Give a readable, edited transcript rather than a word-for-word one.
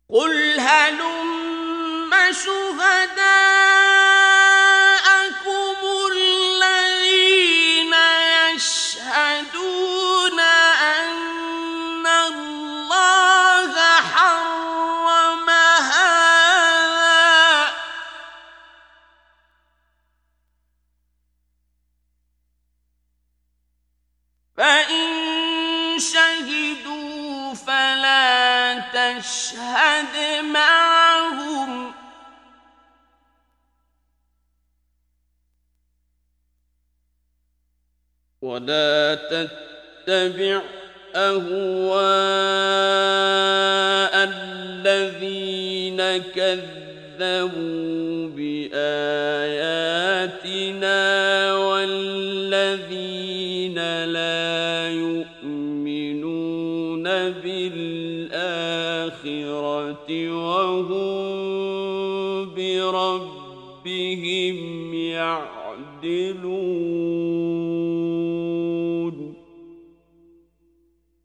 قُلْ هَلُمَّ شُهَدَاءَكُمُ الَّذِينَ يَشْهَدُونَ أَنَّ اللَّهَ حَرَّمَ هَٰذَا ۖ فَإِن شَهِدُوا فَلَا تَشْهَدْ مَعَهُمْ ۚ وَلَا تَتَّبِعْ أَهْوَاءَ الَّذِينَ كَذَّبُوا بِآيَاتِنَا وَالَّذِينَ لَا يُؤْمِنُونَ بِالْآخِرَةِ وَهُم بِرَبِّهِمْ يَعْدِلُونَ